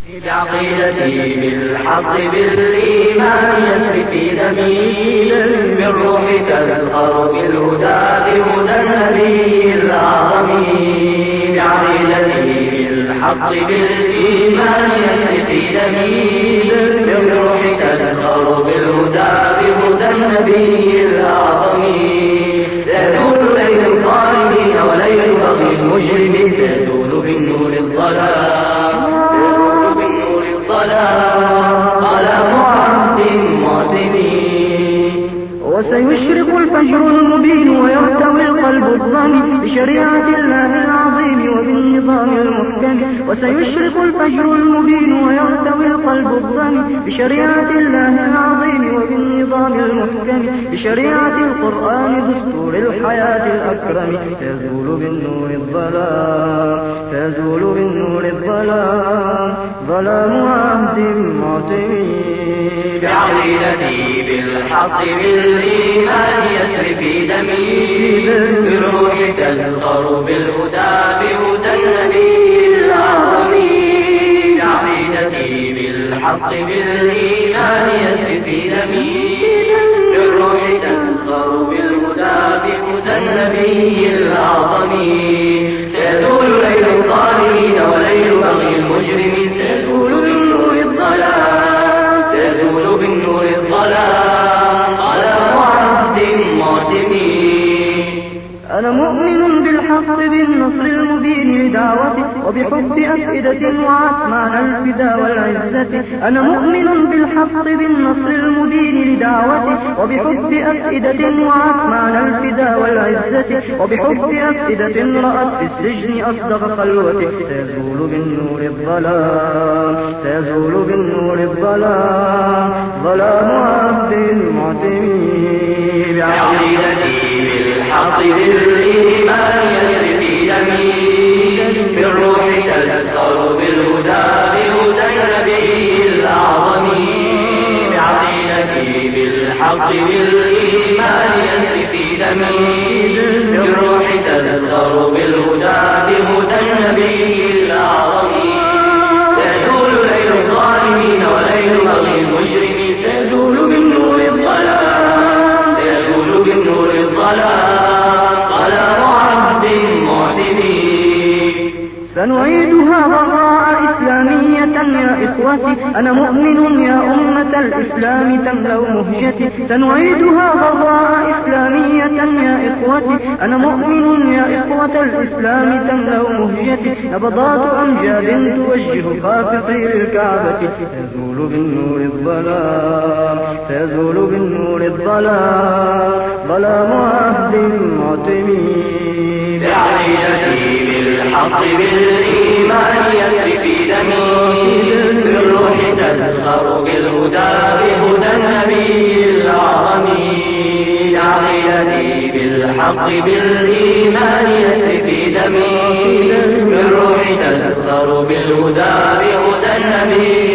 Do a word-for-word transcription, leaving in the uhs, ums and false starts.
بعقيدتي بالحق بالإيمان يسري في دمي بالروح تزخر بالهدى بهدى النبي الأعظم. بعقيدتي بالحق بالإيمان يسري في دمي بالروح تزخر بالهدى بهدى النبي الأعظم. سيزول ليل الظالمين وليل بغي المجرمين، سيزول بالنور الظلام وسيشرق الفجر المبين ويرتوي القلب الظامي بشريعة الله العظيم وبالنظام المحكم. وسيشرق الفجر المبين ويرتوي القلب الظامي بشريعة الله العظيم وبالنظام المحكم، بشريعة القرآن دستور الحياة الأكرم. سيزول بالنور الظلام، سيزول بالنور الظلام، ظلام عهد معتم. بعقيدتي بالحق بالإيمان يسري في دمي بالروح تزخر بالهدى بهدى النبي الأعظم. بعقيدتي بالحق بالإيمان يسري في دمي بالروح تزخر بالهدى بهدى النبي الأعظم. سيزول ليل الظالمين وليل بغي المجرمين، سيزول بالنور الظلام، سيزول بالنور الظلام، ظلام عهد معتم. أنا مؤمن بالحق بالنصر المبين لدعوته وبحب أفئدة وعت معنى الفدا والعزة. أنا مؤمن بالحق بالنصر المبين لدعوته وبحب أفئدة وعت معنى الفدا والعزة، وبحب أفئدة رأت في السجن أصدق خلوته. سيزول بالنور الظلام، سيزول بالنور الظلام، ظلام عهد معتم. بعقيدتي بالحق بالإيمان يسري في دمي بالروح تزخر بالهدى بهدى النبي الأعظم. بعقيدتي بالحق بالإيمان يسري في دمي بالروح تزخر بالهدى بهدى النبي الأعظم. سيزول ليل الظالمين وليل بغي المجرمين، سيزول بالنور الظلام، سيزول بالنور الظلام، ظلام عهد معتم. سنعيدها ضراء إسلامية يا إخوتي. أنا مؤمن يا أمة الإسلام تملأ مهجتي. سنعيدها ضراء إسلامية يا إخوتي. أنا مؤمن يا إخوة الإسلام تملأ مهجتي. نبضات أمجاد توجه خافقي للكعبة. سيزول بالنور الظلام، سيزول بالنور الظلام، ظلام عهد معتم. بعقيدتي بالحق بالإيمان يسري في دمي بالروح تزخر بالهدى بهدى النبي الأعظم. بعقيدتي بالحق بالإيمان يسري في دمي بالروح تزخر بالهدى بهدى النبي